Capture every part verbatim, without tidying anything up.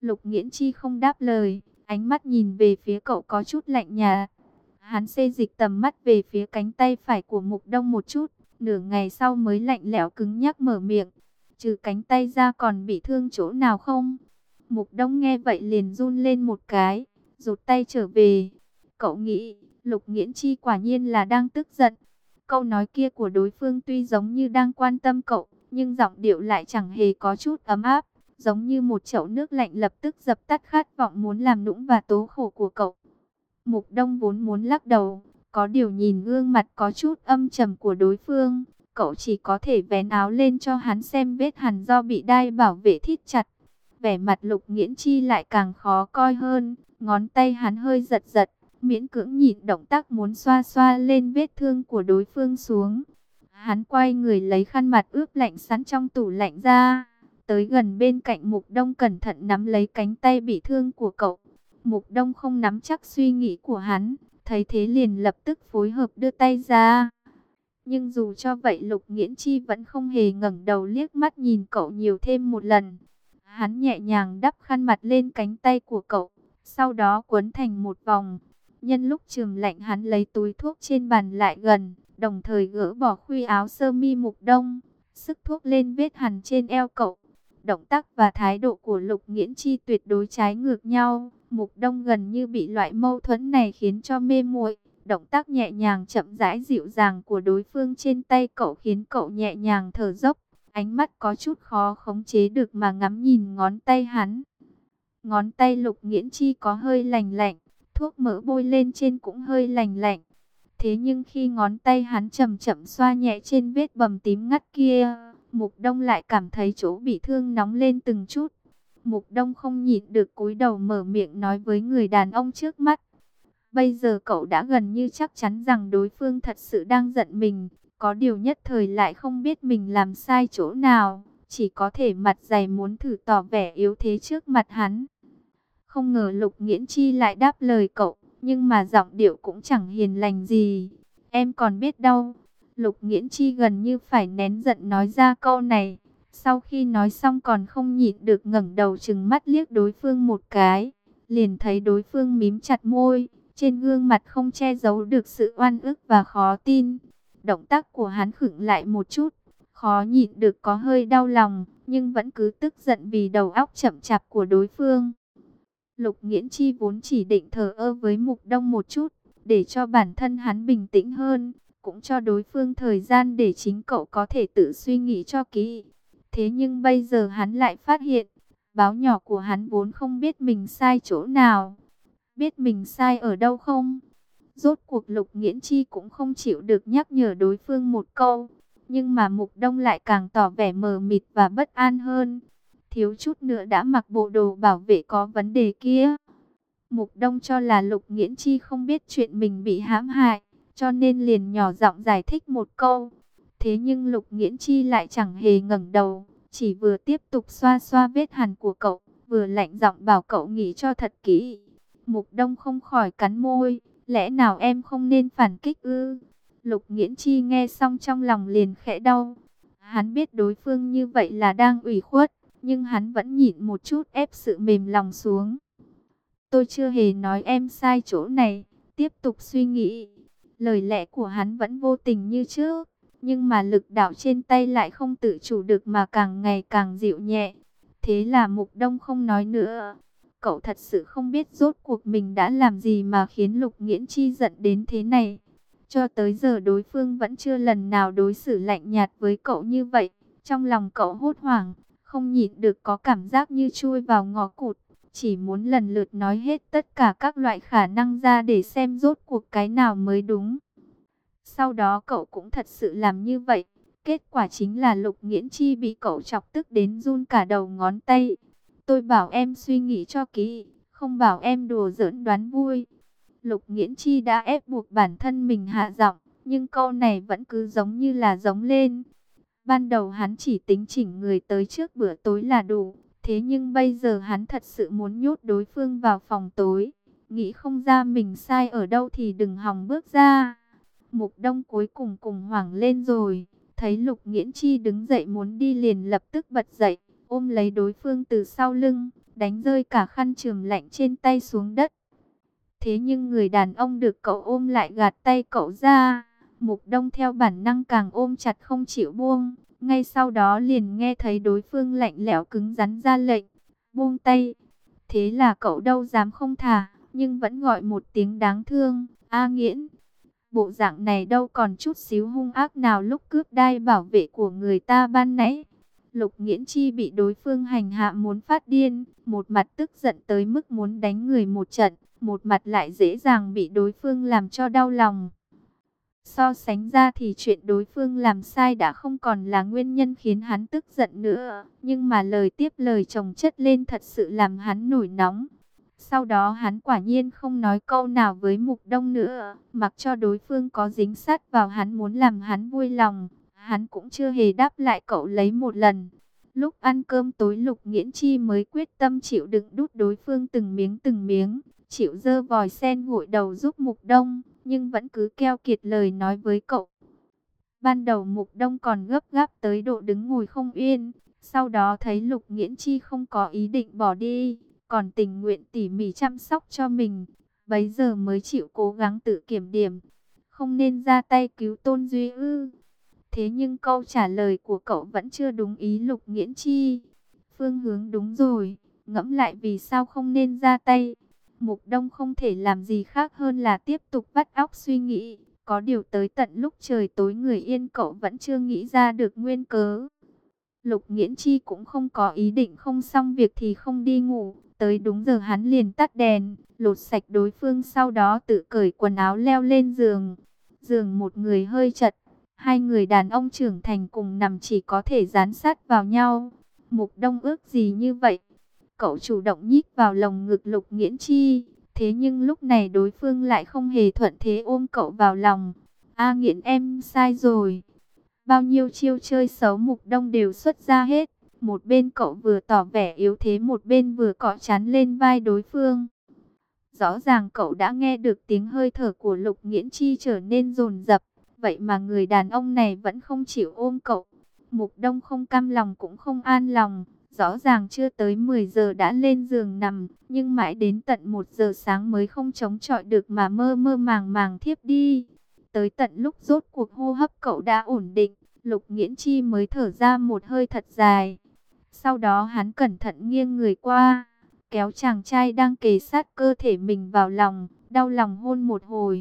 Lục Nghiễn Chi không đáp lời, ánh mắt nhìn về phía cậu có chút lạnh nhạt. Hắn xê dịch tầm mắt về phía cánh tay phải của Mục Đông một chút, nửa ngày sau mới lạnh lẽo cứng nhắc mở miệng. Trừ cánh tay ra còn bị thương chỗ nào không? Mục Đông nghe vậy liền run lên một cái, rụt tay trở về. Cậu nghĩ, Lục Nghiễn Chi quả nhiên là đang tức giận. Câu nói kia của đối phương tuy giống như đang quan tâm cậu, nhưng giọng điệu lại chẳng hề có chút ấm áp, giống như một chậu nước lạnh lập tức dập tắt khát vọng muốn làm nũng và tố khổ của cậu. Mục Đông vốn muốn lắc đầu, có điều nhìn gương mặt có chút âm trầm của đối phương, cậu chỉ có thể vén áo lên cho hắn xem vết hằn do bị đai bảo vệ thít chặt. Vẻ mặt Lục Nghiễn Chi lại càng khó coi hơn, ngón tay hắn hơi giật giật, miễn cưỡng nhịn động tác muốn xoa xoa lên vết thương của đối phương xuống. Hắn quay người lấy khăn mặt ướp lạnh sẵn trong tủ lạnh ra, tới gần bên cạnh Mục Đông cẩn thận nắm lấy cánh tay bị thương của cậu. Mục Đông không nắm chắc suy nghĩ của hắn, thấy thế liền lập tức phối hợp đưa tay ra. Nhưng dù cho vậy Lục Nghiễn Chi vẫn không hề ngẩng đầu liếc mắt nhìn cậu nhiều thêm một lần. Hắn nhẹ nhàng đắp khăn mặt lên cánh tay của cậu, sau đó quấn thành một vòng. Nhân lúc chườm lạnh hắn lấy túi thuốc trên bàn lại gần, đồng thời gỡ bỏ khuy áo sơ mi Mục Đông, sức thuốc lên vết hằn trên eo cậu. Động tác và thái độ của Lục Nghiễn Chi tuyệt đối trái ngược nhau. Mục Đông gần như bị loại mâu thuẫn này khiến cho mê muội. Động tác nhẹ nhàng chậm rãi dịu dàng của đối phương trên tay cậu khiến cậu nhẹ nhàng thở dốc. Ánh mắt có chút khó khống chế được mà ngắm nhìn ngón tay hắn. Ngón tay Lục Nghiễn Chi có hơi lành lạnh, thuốc mỡ bôi lên trên cũng hơi lành lạnh. Thế nhưng khi ngón tay hắn chậm chậm xoa nhẹ trên vết bầm tím ngắt kia, Mục Đông lại cảm thấy chỗ bị thương nóng lên từng chút. Mục Đông không nhịn được cúi đầu mở miệng nói với người đàn ông trước mắt. Bây giờ cậu đã gần như chắc chắn rằng đối phương thật sự đang giận mình, có điều nhất thời lại không biết mình làm sai chỗ nào, chỉ có thể mặt dày muốn thử tỏ vẻ yếu thế trước mặt hắn. Không ngờ Lục Nghiễn Chi lại đáp lời cậu, nhưng mà giọng điệu cũng chẳng hiền lành gì. Em còn biết đâu. Lục Nghiễn Chi gần như phải nén giận nói ra câu này. Sau khi nói xong còn không nhịn được ngẩng đầu trừng mắt liếc đối phương một cái. Liền thấy đối phương mím chặt môi, trên gương mặt không che giấu được sự oan ức và khó tin. Động tác của hắn khựng lại một chút, khó nhịn được có hơi đau lòng, nhưng vẫn cứ tức giận vì đầu óc chậm chạp của đối phương. Lục Nghiễn Chi vốn chỉ định thờ ơ với Mục Đông một chút, để cho bản thân hắn bình tĩnh hơn, cũng cho đối phương thời gian để chính cậu có thể tự suy nghĩ cho kỹ. Thế nhưng bây giờ hắn lại phát hiện, báo nhỏ của hắn vốn không biết mình sai chỗ nào. Biết mình sai ở đâu không? Rốt cuộc Lục Nghiễn Chi cũng không chịu được nhắc nhở đối phương một câu. Nhưng mà Mục Đông lại càng tỏ vẻ mờ mịt và bất an hơn. Thiếu chút nữa đã mặc bộ đồ bảo vệ có vấn đề kia. Mục Đông cho là Lục Nghiễn Chi không biết chuyện mình bị hãm hại, cho nên liền nhỏ giọng giải thích một câu. Thế nhưng Lục Nghiễn Chi lại chẳng hề ngẩng đầu, chỉ vừa tiếp tục xoa xoa vết hằn của cậu, vừa lạnh giọng bảo cậu nghĩ cho thật kỹ. Mục Đông không khỏi cắn môi, lẽ nào em không nên phản kích ư? Lục Nghiễn Chi nghe xong trong lòng liền khẽ đau. Hắn biết đối phương như vậy là đang ủy khuất, nhưng hắn vẫn nhịn một chút ép sự mềm lòng xuống. Tôi chưa hề nói em sai chỗ này, tiếp tục suy nghĩ. Lời lẽ của hắn vẫn vô tình như trước, nhưng mà lực đạo trên tay lại không tự chủ được mà càng ngày càng dịu nhẹ. Thế là Mục Đông không nói nữa. Cậu thật sự không biết rốt cuộc mình đã làm gì mà khiến Lục Nghiễn Chi giận đến thế này. Cho tới giờ đối phương vẫn chưa lần nào đối xử lạnh nhạt với cậu như vậy. Trong lòng cậu hốt hoảng, không nhịn được có cảm giác như chui vào ngõ cụt. Chỉ muốn lần lượt nói hết tất cả các loại khả năng ra để xem rốt cuộc cái nào mới đúng. Sau đó cậu cũng thật sự làm như vậy. Kết quả chính là Lục Nghiễn Chi bị cậu chọc tức đến run cả đầu ngón tay. Tôi bảo em suy nghĩ cho kỹ, không bảo em đùa giỡn đoán vui. Lục Nghiễn Chi đã ép buộc bản thân mình hạ giọng, nhưng câu này vẫn cứ giống như là giống lên. Ban đầu hắn chỉ tính chỉnh người tới trước bữa tối là đủ. Thế nhưng bây giờ hắn thật sự muốn nhốt đối phương vào phòng tối. Nghĩ không ra mình sai ở đâu thì đừng hòng bước ra. Mục Đông cuối cùng cùng hoảng lên rồi. Thấy Lục Nghiễn Chi đứng dậy muốn đi liền lập tức bật dậy, ôm lấy đối phương từ sau lưng, đánh rơi cả khăn chườm lạnh trên tay xuống đất. Thế nhưng người đàn ông được cậu ôm lại gạt tay cậu ra. Mục Đông theo bản năng càng ôm chặt không chịu buông. Ngay sau đó liền nghe thấy đối phương lạnh lẽo cứng rắn ra lệnh, buông tay. Thế là cậu đâu dám không thả, nhưng vẫn gọi một tiếng đáng thương, A Nghiễn. Bộ dạng này đâu còn chút xíu hung ác nào lúc cướp đai bảo vệ của người ta ban nãy. Lục Nghiễn Chi bị đối phương hành hạ muốn phát điên, một mặt tức giận tới mức muốn đánh người một trận, một mặt lại dễ dàng bị đối phương làm cho đau lòng. So sánh ra thì chuyện đối phương làm sai đã không còn là nguyên nhân khiến hắn tức giận nữa, nhưng mà lời tiếp lời chồng chất lên thật sự làm hắn nổi nóng. Sau đó hắn quả nhiên không nói câu nào với Mục Đông nữa, mặc cho đối phương có dính sát vào hắn muốn làm hắn vui lòng, hắn cũng chưa hề đáp lại cậu lấy một lần. Lúc ăn cơm tối Lục Nghiễn Chi mới quyết tâm chịu đựng đút đối phương từng miếng từng miếng, chịu dơ vòi sen gội đầu giúp Mục Đông, nhưng vẫn cứ keo kiệt lời nói với cậu. Ban đầu Mục Đông còn gấp gáp tới độ đứng ngồi không yên, sau đó thấy Lục Nghiễn Chi không có ý định bỏ đi, còn tình nguyện tỉ mỉ chăm sóc cho mình, bấy giờ mới chịu cố gắng tự kiểm điểm. Không nên ra tay cứu Tôn Duy ư? Thế nhưng câu trả lời của cậu vẫn chưa đúng ý Lục Nghiễn Chi. Phương hướng đúng rồi, ngẫm lại vì sao không nên ra tay. Mục Đông không thể làm gì khác hơn là tiếp tục vắt óc suy nghĩ. Có điều tới tận lúc trời tối người yên cậu vẫn chưa nghĩ ra được nguyên cớ. Lục Nghiễn Chi cũng không có ý định không xong việc thì không đi ngủ. Tới đúng giờ hắn liền tắt đèn, lột sạch đối phương, sau đó tự cởi quần áo leo lên giường. Giường một người hơi chật, hai người đàn ông trưởng thành cùng nằm chỉ có thể dán sát vào nhau. Mục Đông ước gì như vậy. Cậu chủ động nhích vào lồng ngực Lục Nghiễn Chi. Thế nhưng lúc này đối phương lại không hề thuận thế ôm cậu vào lòng. A Nghiễn, em sai rồi. Bao nhiêu chiêu chơi xấu Mục Đông đều xuất ra hết. Một bên cậu vừa tỏ vẻ yếu thế, một bên vừa cọ chán lên vai đối phương. Rõ ràng cậu đã nghe được tiếng hơi thở của Lục Nghiễn Chi trở nên dồn dập. Vậy mà người đàn ông này vẫn không chịu ôm cậu. Mục Đông không cam lòng cũng không an lòng. Rõ ràng chưa tới mười giờ đã lên giường nằm, nhưng mãi đến tận một giờ sáng mới không chống chọi được mà mơ mơ màng màng thiếp đi. Tới tận lúc rốt cuộc hô hấp cậu đã ổn định, Lục Nghiễn Chi mới thở ra một hơi thật dài. Sau đó hắn cẩn thận nghiêng người qua, kéo chàng trai đang kề sát cơ thể mình vào lòng, đau lòng hôn một hồi.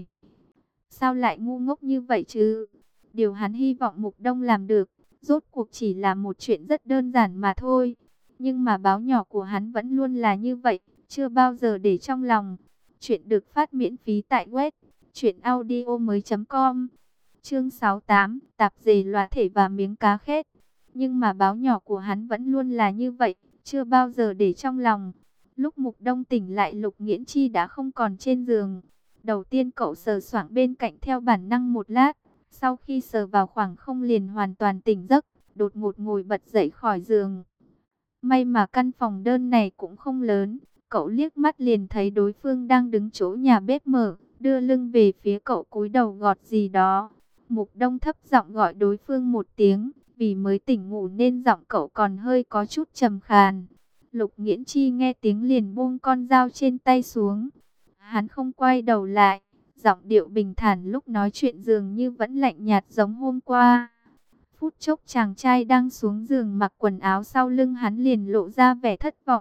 Sao lại ngu ngốc như vậy chứ? Điều hắn hy vọng Mục Đông làm được, rốt cuộc chỉ là một chuyện rất đơn giản mà thôi. Nhưng mà báo nhỏ của hắn vẫn luôn là như vậy, chưa bao giờ để trong lòng. Chuyện được phát miễn phí tại web truyện audio mới chấm com. Chương sáu mươi tám, tạp dề loạt thể và miếng cá khét. Nhưng mà báo nhỏ của hắn vẫn luôn là như vậy, chưa bao giờ để trong lòng. Lúc Mục Đông tỉnh lại, Lục Nghiễn Chi đã không còn trên giường. Đầu tiên cậu sờ soạng bên cạnh theo bản năng một lát. Sau khi sờ vào khoảng không liền hoàn toàn tỉnh giấc, đột ngột ngồi bật dậy khỏi giường. May mà căn phòng đơn này cũng không lớn. Cậu liếc mắt liền thấy đối phương đang đứng chỗ nhà bếp mở, đưa lưng về phía cậu cúi đầu gọt gì đó. Mục Đông thấp giọng gọi đối phương một tiếng, vì mới tỉnh ngủ nên giọng cậu còn hơi có chút trầm khàn. Lục Nghiễn Chi nghe tiếng liền buông con dao trên tay xuống. Hắn không quay đầu lại, giọng điệu bình thản lúc nói chuyện dường như vẫn lạnh nhạt giống hôm qua. Phút chốc chàng trai đang xuống giường mặc quần áo, sau lưng hắn liền lộ ra vẻ thất vọng.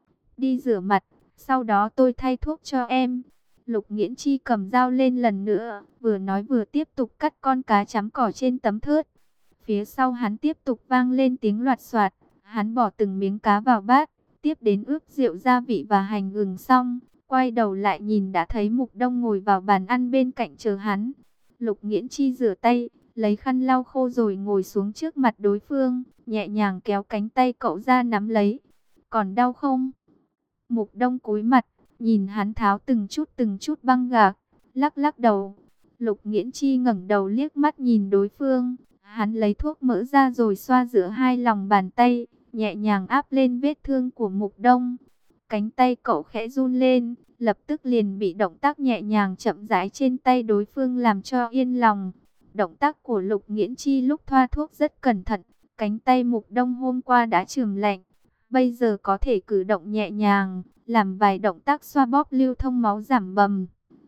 Đi rửa mặt, sau đó tôi thay thuốc cho em. Lục Nghiễn Chi cầm dao lên lần nữa, vừa nói vừa tiếp tục cắt con cá chấm cỏ trên tấm thớt. Phía sau hắn tiếp tục vang lên tiếng loạt soạt. Hắn bỏ từng miếng cá vào bát, tiếp đến ướp rượu gia vị và hành gừng xong. Quay đầu lại nhìn đã thấy Mục Đông ngồi vào bàn ăn bên cạnh chờ hắn. Lục Nghiễn Chi rửa tay, lấy khăn lau khô rồi ngồi xuống trước mặt đối phương, nhẹ nhàng kéo cánh tay cậu ra nắm lấy. Còn đau không? Mục Đông cúi mặt, nhìn hắn tháo từng chút từng chút băng gạc, lắc lắc đầu. Lục Nghiễn Chi ngẩng đầu liếc mắt nhìn đối phương, hắn lấy thuốc mỡ ra rồi xoa giữa hai lòng bàn tay, nhẹ nhàng áp lên vết thương của Mục Đông. Cánh tay cậu khẽ run lên, lập tức liền bị động tác nhẹ nhàng chậm rãi trên tay đối phương làm cho yên lòng. Động tác của Lục Nghiễn Chi lúc thoa thuốc rất cẩn thận, cánh tay Mục Đông hôm qua đã chườm lạnh, bây giờ có thể cử động nhẹ nhàng, làm vài động tác xoa bóp lưu thông máu giảm bầm.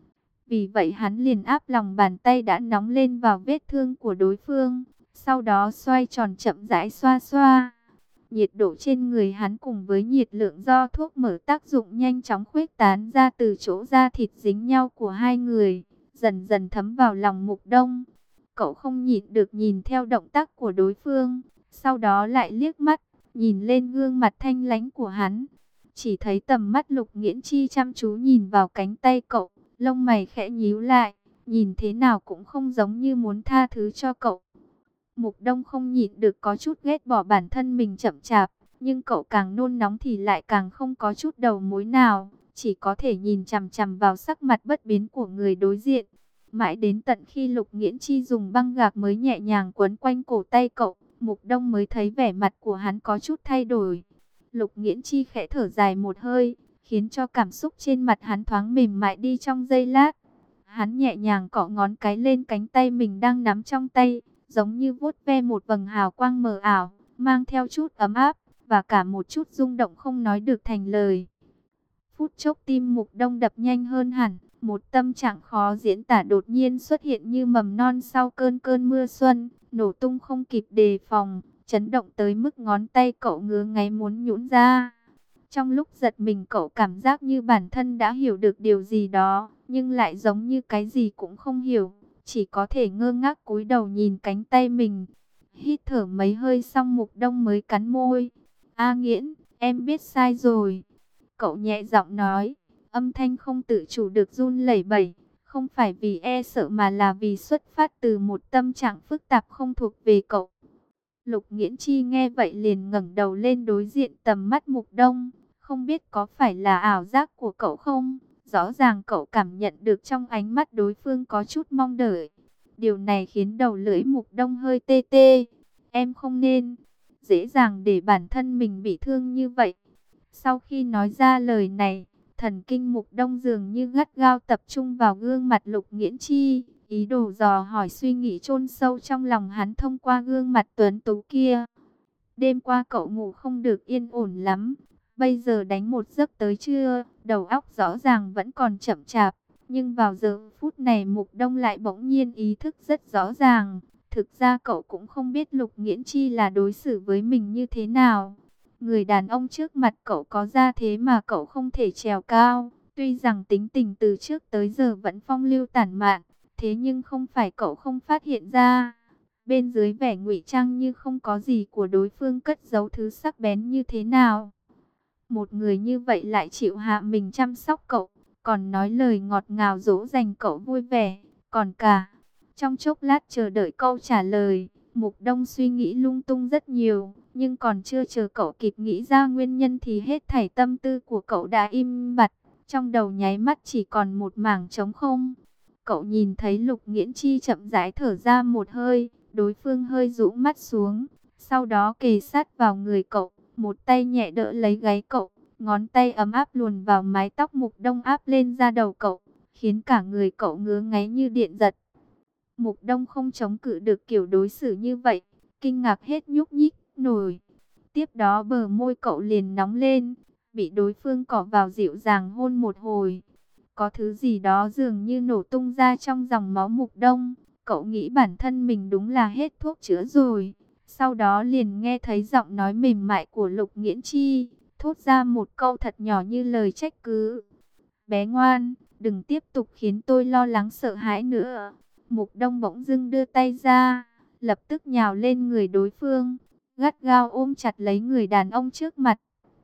Vì vậy hắn liền áp lòng bàn tay đã nóng lên vào vết thương của đối phương, sau đó xoay tròn chậm rãi xoa xoa. Nhiệt độ trên người hắn cùng với nhiệt lượng do thuốc mở tác dụng nhanh chóng khuếch tán ra từ chỗ da thịt dính nhau của hai người, dần dần thấm vào lòng Mục Đông. Cậu không nhịn được nhìn theo động tác của đối phương, sau đó lại liếc mắt, nhìn lên gương mặt thanh lãnh của hắn. Chỉ thấy tầm mắt Lục Nghiễn Chi chăm chú nhìn vào cánh tay cậu, lông mày khẽ nhíu lại, nhìn thế nào cũng không giống như muốn tha thứ cho cậu. Mục Đông không nhịn được có chút ghét bỏ bản thân mình chậm chạp, nhưng cậu càng nôn nóng thì lại càng không có chút đầu mối nào, chỉ có thể nhìn chằm chằm vào sắc mặt bất biến của người đối diện. Mãi đến tận khi Lục Nghiễn Chi dùng băng gạc mới nhẹ nhàng quấn quanh cổ tay cậu, Mục Đông mới thấy vẻ mặt của hắn có chút thay đổi. Lục Nghiễn Chi khẽ thở dài một hơi, khiến cho cảm xúc trên mặt hắn thoáng mềm mại đi trong giây lát. Hắn nhẹ nhàng cọ ngón cái lên cánh tay mình đang nắm trong tay, giống như vuốt ve một vầng hào quang mờ ảo, mang theo chút ấm áp, và cả một chút rung động không nói được thành lời. Phút chốc tim Mục Đông đập nhanh hơn hẳn, một tâm trạng khó diễn tả đột nhiên xuất hiện như mầm non sau cơn cơn mưa xuân, nổ tung không kịp đề phòng, chấn động tới mức ngón tay cậu ngứa ngáy muốn nhũn ra. Trong lúc giật mình cậu cảm giác như bản thân đã hiểu được điều gì đó, nhưng lại giống như cái gì cũng không hiểu, chỉ có thể ngơ ngác cúi đầu nhìn cánh tay mình. Hít thở mấy hơi xong Mục Đông mới cắn môi. A Nghiễn, em biết sai rồi. Cậu nhẹ giọng nói, âm thanh không tự chủ được run lẩy bẩy, không phải vì e sợ mà là vì xuất phát từ một tâm trạng phức tạp không thuộc về cậu. Lục Nghiễn Chi nghe vậy liền ngẩng đầu lên đối diện tầm mắt Mục Đông, không biết có phải là ảo giác của cậu không? Rõ ràng cậu cảm nhận được trong ánh mắt đối phương có chút mong đợi. Điều này khiến đầu lưỡi Mục Đông hơi tê tê. Em không nên dễ dàng để bản thân mình bị thương như vậy. Sau khi nói ra lời này, thần kinh Mục Đông dường như gắt gao tập trung vào gương mặt Lục Nghiễn Chi, ý đồ dò hỏi suy nghĩ chôn sâu trong lòng hắn thông qua gương mặt tuấn tú kia. Đêm qua cậu ngủ không được yên ổn lắm, bây giờ đánh một giấc tới trưa, đầu óc rõ ràng vẫn còn chậm chạp, nhưng vào giờ phút này Mục Đông lại bỗng nhiên ý thức rất rõ ràng. Thực ra cậu cũng không biết Lục Nghiễn Chi là đối xử với mình như thế nào. Người đàn ông trước mặt cậu có ra thế mà cậu không thể trèo cao. Tuy rằng tính tình từ trước tới giờ vẫn phong lưu tản mạn, thế nhưng không phải cậu không phát hiện ra. Bên dưới vẻ ngụy trang như không có gì của đối phương cất giấu thứ sắc bén như thế nào. Một người như vậy lại chịu hạ mình chăm sóc cậu, còn nói lời ngọt ngào dỗ dành cậu vui vẻ, còn cả. Trong chốc lát chờ đợi câu trả lời, Mục Đông suy nghĩ lung tung rất nhiều, nhưng còn chưa chờ cậu kịp nghĩ ra nguyên nhân thì hết thảy tâm tư của cậu đã im bặt, trong đầu nháy mắt chỉ còn một mảng trống không. Cậu nhìn thấy Lục Nghiễn Chi chậm rãi thở ra một hơi, đối phương hơi rũ mắt xuống, sau đó kề sát vào người cậu, một tay nhẹ đỡ lấy gáy cậu, ngón tay ấm áp luồn vào mái tóc Mục Đông áp lên da đầu cậu, khiến cả người cậu ngứa ngáy như điện giật. Mục Đông không chống cự được kiểu đối xử như vậy, kinh ngạc hết nhúc nhích nổi. Tiếp đó bờ môi cậu liền nóng lên, bị đối phương cọ vào dịu dàng hôn một hồi. Có thứ gì đó dường như nổ tung ra trong dòng máu Mục Đông, cậu nghĩ bản thân mình đúng là hết thuốc chữa rồi. Sau đó liền nghe thấy giọng nói mềm mại của Lục Nghiễn Chi, thốt ra một câu thật nhỏ như lời trách cứ. Bé ngoan, đừng tiếp tục khiến tôi lo lắng sợ hãi nữa. Mục Đông bỗng dưng đưa tay ra, lập tức nhào lên người đối phương, gắt gao ôm chặt lấy người đàn ông trước mặt.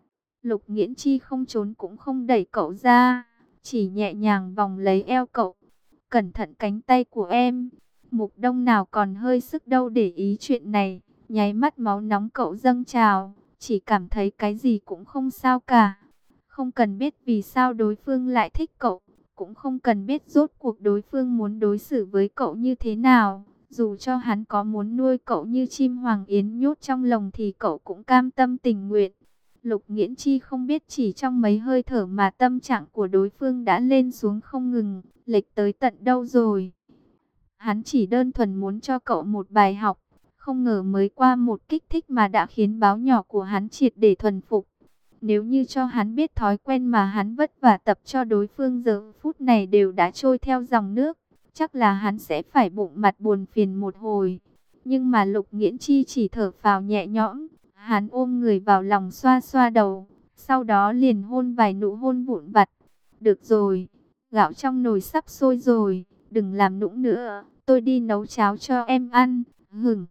Lục Nghiễn Chi không trốn cũng không đẩy cậu ra, chỉ nhẹ nhàng vòng lấy eo cậu. Cẩn thận cánh tay của em. Mục Đông nào còn hơi sức đâu để ý chuyện này, nháy mắt máu nóng cậu dâng trào, chỉ cảm thấy cái gì cũng không sao cả. Không cần biết vì sao đối phương lại thích cậu, cũng không cần biết rốt cuộc đối phương muốn đối xử với cậu như thế nào. Dù cho hắn có muốn nuôi cậu như chim hoàng yến nhốt trong lồng thì cậu cũng cam tâm tình nguyện. Lục Nghiễn Chi không biết chỉ trong mấy hơi thở mà tâm trạng của đối phương đã lên xuống không ngừng, lệch tới tận đâu rồi. Hắn chỉ đơn thuần muốn cho cậu một bài học, không ngờ mới qua một kích thích mà đã khiến báo nhỏ của hắn triệt để thuần phục. Nếu như cho hắn biết thói quen mà hắn vất vả tập cho đối phương giờ phút này đều đã trôi theo dòng nước, chắc là hắn sẽ phải bụng mặt buồn phiền một hồi. Nhưng mà Lục Nghiễn Chi chỉ thở phào nhẹ nhõm, hắn ôm người vào lòng xoa xoa đầu, sau đó liền hôn vài nụ hôn vụn vặt. Được rồi, gạo trong nồi sắp sôi rồi, đừng làm nũng nữa, tôi đi nấu cháo cho em ăn. Hửng.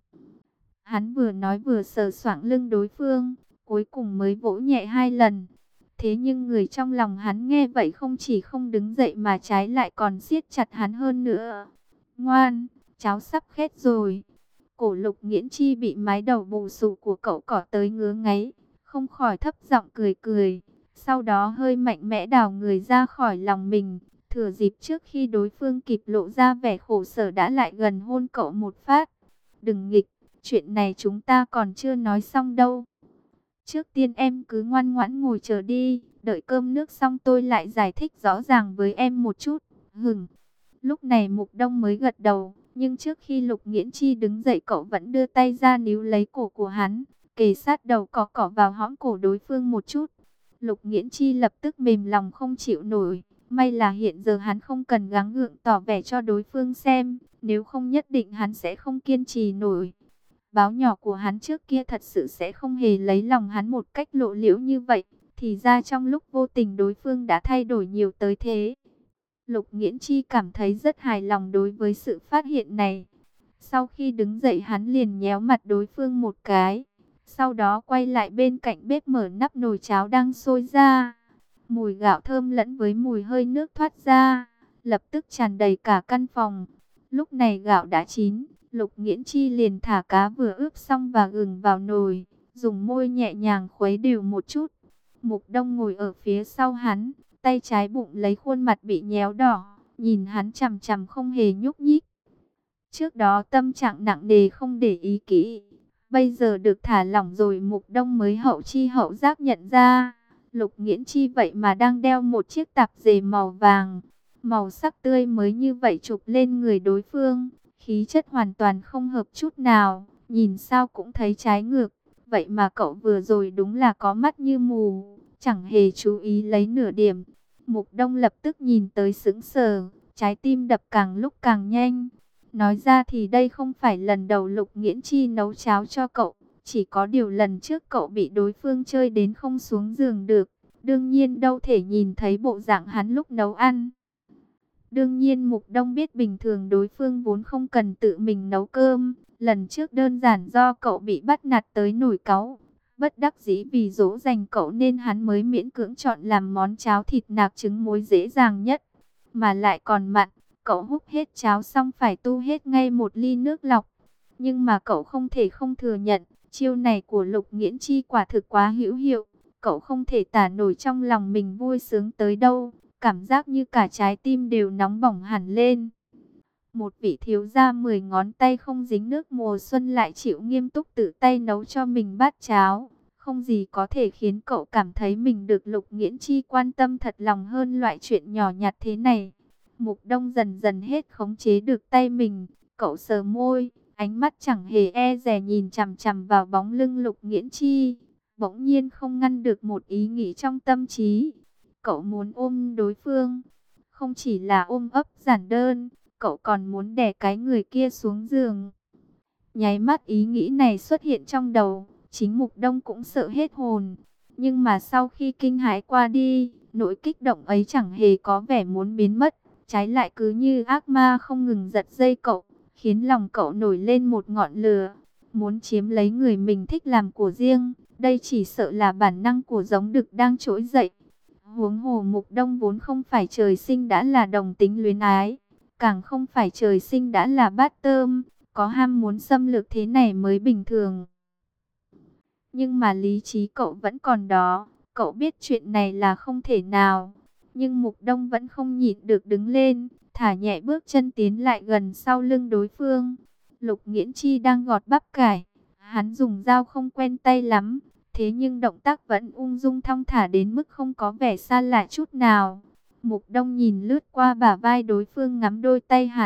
Hắn vừa nói vừa sờ soạng lưng đối phương, cuối cùng mới vỗ nhẹ hai lần. Thế nhưng người trong lòng hắn nghe vậy không chỉ không đứng dậy mà trái lại còn siết chặt hắn hơn nữa. Ngoan, cháo sắp khét rồi. Cổ Lục Nghiễn Chi bị mái đầu bù xù của cậu cỏ tới ngứa ngáy, không khỏi thấp giọng cười cười. Sau đó hơi mạnh mẽ đào người ra khỏi lòng mình, thừa dịp trước khi đối phương kịp lộ ra vẻ khổ sở đã lại gần hôn cậu một phát. Đừng nghịch, chuyện này chúng ta còn chưa nói xong đâu. Trước tiên em cứ ngoan ngoãn ngồi chờ đi, đợi cơm nước xong tôi lại giải thích rõ ràng với em một chút. Hửng. Lúc này Mục Đông mới gật đầu, nhưng trước khi Lục Nghiễn Chi đứng dậy cậu vẫn đưa tay ra níu lấy cổ của hắn, kề sát đầu cọ cọ vào hõm cổ đối phương một chút. Lục Nghiễn Chi lập tức mềm lòng không chịu nổi, may là hiện giờ hắn không cần gắng gượng tỏ vẻ cho đối phương xem, nếu không nhất định hắn sẽ không kiên trì nổi. Báo nhỏ của hắn trước kia thật sự sẽ không hề lấy lòng hắn một cách lộ liễu như vậy, thì ra trong lúc vô tình đối phương đã thay đổi nhiều tới thế. Lục Nghiễn Chi cảm thấy rất hài lòng đối với sự phát hiện này. Sau khi đứng dậy hắn liền nhéo mặt đối phương một cái, sau đó quay lại bên cạnh bếp mở nắp nồi cháo đang sôi ra. Mùi gạo thơm lẫn với mùi hơi nước thoát ra, lập tức tràn đầy cả căn phòng. Lúc này gạo đã chín, Lục Nghiễn Chi liền thả cá vừa ướp xong và gừng vào nồi, dùng môi nhẹ nhàng khuấy đều một chút. Mục Đông ngồi ở phía sau hắn, tay trái bụng lấy khuôn mặt bị nhéo đỏ, nhìn hắn chằm chằm không hề nhúc nhích. Trước đó tâm trạng nặng nề không để ý kỹ, bây giờ được thả lỏng rồi Mục Đông mới hậu chi hậu giác nhận ra, Lục Nghiễn Chi vậy mà đang đeo một chiếc tạp dề màu vàng, màu sắc tươi mới như vậy chụp lên người đối phương, khí chất hoàn toàn không hợp chút nào, nhìn sao cũng thấy trái ngược. Vậy mà cậu vừa rồi đúng là có mắt như mù, chẳng hề chú ý lấy nửa điểm. Mục Đông lập tức nhìn tới sững sờ, trái tim đập càng lúc càng nhanh. Nói ra thì đây không phải lần đầu Lục Nghiễn Chi nấu cháo cho cậu, chỉ có điều lần trước cậu bị đối phương chơi đến không xuống giường được, đương nhiên đâu thể nhìn thấy bộ dạng hắn lúc nấu ăn. Đương nhiên Mục Đông biết bình thường đối phương vốn không cần tự mình nấu cơm, lần trước đơn giản do cậu bị bắt nạt tới nổi cáu, bất đắc dĩ vì dỗ dành cậu nên hắn mới miễn cưỡng chọn làm món cháo thịt nạc trứng muối dễ dàng nhất, mà lại còn mặn. Cậu húp hết cháo xong phải tu hết ngay một ly nước lọc. Nhưng mà cậu không thể không thừa nhận, chiêu này của Lục Nghiễn Chi quả thực quá hữu hiệu. Cậu không thể tả nổi trong lòng mình vui sướng tới đâu, cảm giác như cả trái tim đều nóng bỏng hẳn lên. Một vị thiếu gia mười ngón tay không dính nước mùa xuân lại chịu nghiêm túc tự tay nấu cho mình bát cháo. Không gì có thể khiến cậu cảm thấy mình được Lục Nghiễn Chi quan tâm thật lòng hơn loại chuyện nhỏ nhặt thế này. Mục Đông dần dần hết khống chế được tay mình, cậu sờ môi, ánh mắt chẳng hề e dè nhìn chằm chằm vào bóng lưng Lục Nghiễn Chi, bỗng nhiên không ngăn được một ý nghĩ trong tâm trí. Cậu muốn ôm đối phương, không chỉ là ôm ấp giản đơn, cậu còn muốn đè cái người kia xuống giường. Nháy mắt ý nghĩ này xuất hiện trong đầu, chính Mục Đông cũng sợ hết hồn, nhưng mà sau khi kinh hãi qua đi, nỗi kích động ấy chẳng hề có vẻ muốn biến mất. Trái lại cứ như ác ma không ngừng giật dây cậu, khiến lòng cậu nổi lên một ngọn lửa, muốn chiếm lấy người mình thích làm của riêng. Đây chỉ sợ là bản năng của giống đực đang trỗi dậy. Huống hồ Mục Đông vốn không phải trời sinh đã là đồng tính luyến ái, càng không phải trời sinh đã là bát tôm, có ham muốn xâm lược thế này mới bình thường. Nhưng mà lý trí cậu vẫn còn đó, cậu biết chuyện này là không thể nào. Nhưng Mục Đông vẫn không nhịn được đứng lên, thả nhẹ bước chân tiến lại gần sau lưng đối phương. Lục Nghiễn Chi đang gọt bắp cải, hắn dùng dao không quen tay lắm, thế nhưng động tác vẫn ung dung thong thả đến mức không có vẻ xa lạ chút nào. Mục Đông nhìn lướt qua bả vai đối phương ngắm đôi tay hắn,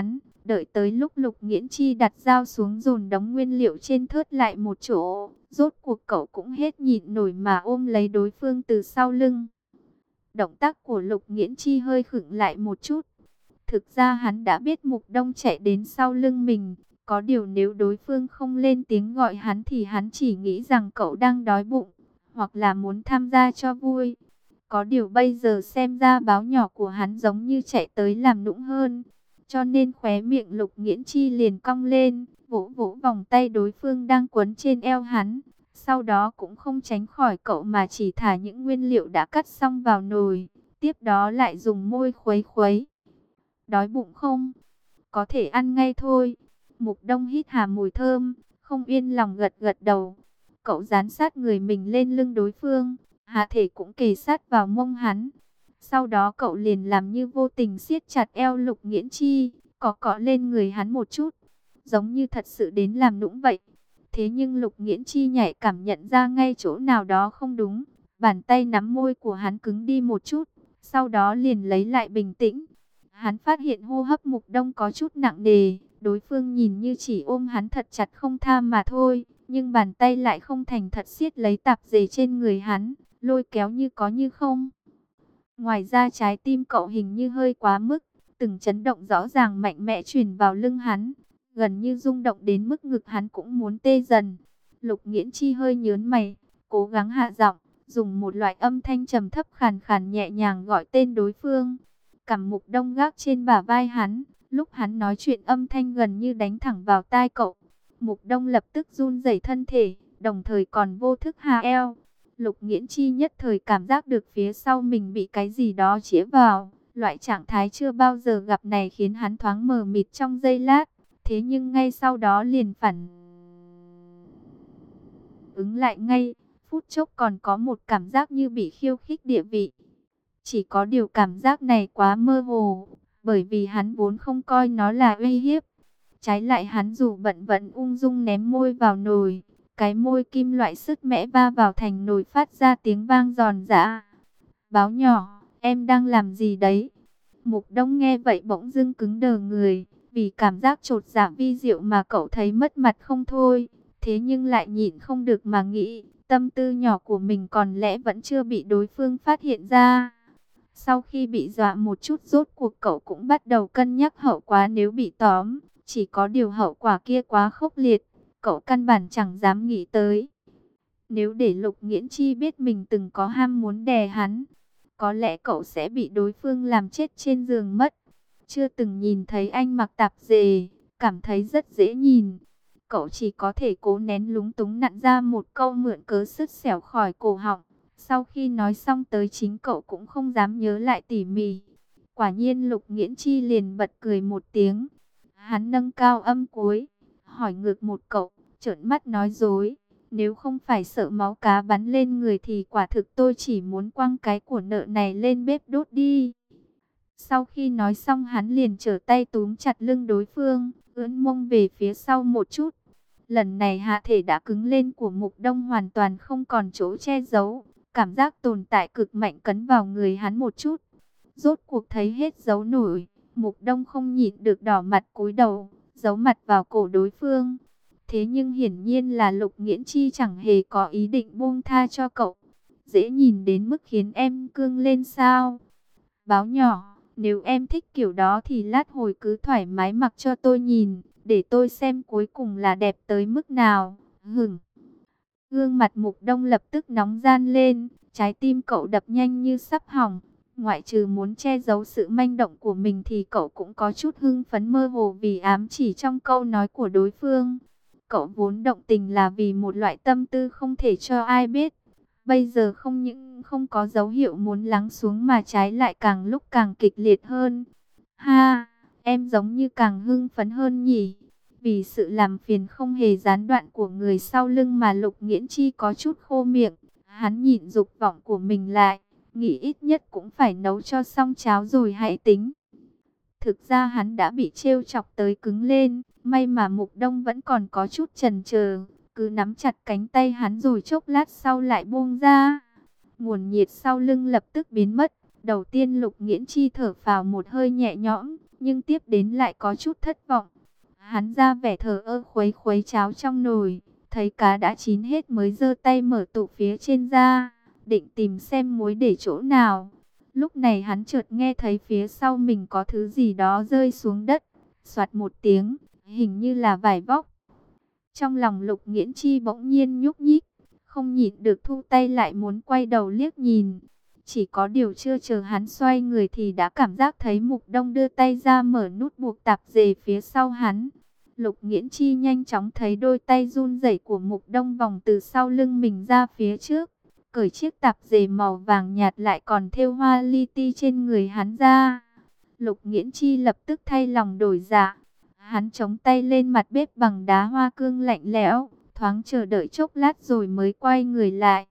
Đợi tới lúc Lục Nghiễn Chi đặt dao xuống dồn đống nguyên liệu trên thớt lại một chỗ, rốt cuộc cậu cũng hết nhịn nổi mà ôm lấy đối phương từ sau lưng. Động tác của Lục Nghiễn Chi hơi khựng lại một chút. Thực ra hắn đã biết Mục Đông chạy đến sau lưng mình, có điều nếu đối phương không lên tiếng gọi hắn thì hắn chỉ nghĩ rằng cậu đang đói bụng, hoặc là muốn tham gia cho vui. Có điều bây giờ xem ra báo nhỏ của hắn giống như chạy tới làm nũng hơn. Cho nên khóe miệng Lục Nghiễn Chi liền cong lên, vỗ vỗ vòng tay đối phương đang quấn trên eo hắn. Sau đó cũng không tránh khỏi cậu mà chỉ thả những nguyên liệu đã cắt xong vào nồi. Tiếp đó lại dùng môi khuấy khuấy. Đói bụng không? Có thể ăn ngay thôi. Mục Đông hít hà mùi thơm, không yên lòng gật gật đầu. Cậu dán sát người mình lên lưng đối phương, hạ thể cũng kề sát vào mông hắn. Sau đó cậu liền làm như vô tình siết chặt eo Lục Nghiễn Chi, cọ cọ lên người hắn một chút, giống như thật sự đến làm nũng vậy. Thế nhưng Lục Nghiễn Chi nhạy cảm nhận ra ngay chỗ nào đó không đúng, bàn tay nắm môi của hắn cứng đi một chút, sau đó liền lấy lại bình tĩnh. Hắn phát hiện hô hấp Mục Đông có chút nặng nề, đối phương nhìn như chỉ ôm hắn thật chặt không tha mà thôi, nhưng bàn tay lại không thành thật siết lấy tạp dề trên người hắn, lôi kéo như có như không. Ngoài ra trái tim cậu hình như hơi quá mức, từng chấn động rõ ràng mạnh mẽ truyền vào lưng hắn, gần như rung động đến mức ngực hắn cũng muốn tê dần. Lục Nghiễn Chi hơi nhớn mày, cố gắng hạ giọng, dùng một loại âm thanh trầm thấp khàn khàn nhẹ nhàng gọi tên đối phương. Cằm Mục Đông gác trên bả vai hắn, lúc hắn nói chuyện âm thanh gần như đánh thẳng vào tai cậu. Mục Đông lập tức run rẩy thân thể, đồng thời còn vô thức hạ eo. Lục Nghiễn Chi nhất thời cảm giác được phía sau mình bị cái gì đó chĩa vào. Loại trạng thái chưa bao giờ gặp này khiến hắn thoáng mờ mịt trong giây lát. Thế nhưng ngay sau đó liền phản ứng lại ngay. Phút chốc còn có một cảm giác như bị khiêu khích địa vị. Chỉ có điều cảm giác này quá mơ hồ, bởi vì hắn vốn không coi nó là uy hiếp. Trái lại hắn dù bận vẫn ung dung ném môi vào nồi. Cái môi kim loại sứt mẻ va vào thành nồi phát ra tiếng vang giòn giã. Báo nhỏ, em đang làm gì đấy? Mục Đông nghe vậy bỗng dưng cứng đờ người. Vì cảm giác chột dạ vi diệu mà cậu thấy mất mặt không thôi. Thế nhưng lại nhịn không được mà nghĩ, tâm tư nhỏ của mình còn lẽ vẫn chưa bị đối phương phát hiện ra. Sau khi bị dọa một chút rốt cuộc cậu cũng bắt đầu cân nhắc hậu quả nếu bị tóm. Chỉ có điều hậu quả kia quá khốc liệt, cậu căn bản chẳng dám nghĩ tới. Nếu để Lục Nghiễn Chi biết mình từng có ham muốn đè hắn, có lẽ cậu sẽ bị đối phương làm chết trên giường mất. Chưa từng nhìn thấy anh mặc tạp dề, cảm thấy rất dễ nhìn. Cậu chỉ có thể cố nén lúng túng nặn ra một câu mượn cớ sứt xẻo khỏi cổ họng. Sau khi nói xong tới chính cậu cũng không dám nhớ lại tỉ mỉ. Quả nhiên Lục Nghiễn Chi liền bật cười một tiếng. Hắn nâng cao âm cuối, hỏi ngược một cậu, trợn mắt nói dối. Nếu không phải sợ máu cá bắn lên người thì quả thực tôi chỉ muốn quăng cái của nợ này lên bếp đốt đi. Sau khi nói xong hắn liền trở tay túm chặt lưng đối phương, ưỡn mông về phía sau một chút. Lần này hạ thể đã cứng lên của Mục Đông hoàn toàn không còn chỗ che giấu. Cảm giác tồn tại cực mạnh cấn vào người hắn một chút. Rốt cuộc thấy hết dấu nổi, Mục Đông không nhịn được đỏ mặt cúi đầu, giấu mặt vào cổ đối phương. Thế nhưng hiển nhiên là Lục Nghiễn Chi chẳng hề có ý định buông tha cho cậu. Dễ nhìn đến mức khiến em cương lên sao? Báo nhỏ, nếu em thích kiểu đó thì lát hồi cứ thoải mái mặc cho tôi nhìn, để tôi xem cuối cùng là đẹp tới mức nào. Hửng. Gương mặt Mục Đông lập tức nóng gian lên, trái tim cậu đập nhanh như sắp hỏng. Ngoại trừ muốn che giấu sự manh động của mình thì cậu cũng có chút hưng phấn mơ hồ vì ám chỉ trong câu nói của đối phương. Cậu vốn động tình là vì một loại tâm tư không thể cho ai biết. Bây giờ không những không có dấu hiệu muốn lắng xuống mà trái lại càng lúc càng kịch liệt hơn. Ha, em giống như càng hưng phấn hơn nhỉ? Vì sự làm phiền không hề gián đoạn của người sau lưng mà Lục Nghiễn Chi có chút khô miệng. Hắn nhịn dục vọng của mình lại, nghĩ ít nhất cũng phải nấu cho xong cháo rồi hãy tính. Thực ra hắn đã bị trêu chọc tới cứng lên, may mà Mục Đông vẫn còn có chút chần chờ, cứ nắm chặt cánh tay hắn rồi chốc lát sau lại buông ra. Nguồn nhiệt sau lưng lập tức biến mất, đầu tiên Lục Nghiễn Chi thở phào một hơi nhẹ nhõm, nhưng tiếp đến lại có chút thất vọng. Hắn ra vẻ thờ ơ khuấy khuấy cháo trong nồi, thấy cá đã chín hết mới giơ tay mở tủ phía trên ra, định tìm xem muối để chỗ nào. Lúc này hắn chợt nghe thấy phía sau mình có thứ gì đó rơi xuống đất, soạt một tiếng, hình như là vải vóc. Trong lòng Lục Nghiễn Chi bỗng nhiên nhúc nhích, không nhịn được thu tay lại muốn quay đầu liếc nhìn. Chỉ có điều chưa chờ hắn xoay người thì đã cảm giác thấy Mục Đông đưa tay ra mở nút buộc tạp dề phía sau hắn. Lục Nghiễn Chi nhanh chóng thấy đôi tay run rẩy của Mục Đông vòng từ sau lưng mình ra phía trước, cởi chiếc tạp dề màu vàng nhạt lại còn thêu hoa li ti trên người hắn ra. Lục Nghiễn Chi lập tức thay lòng đổi dạ. Hắn chống tay lên mặt bếp bằng đá hoa cương lạnh lẽo, thoáng chờ đợi chốc lát rồi mới quay người lại.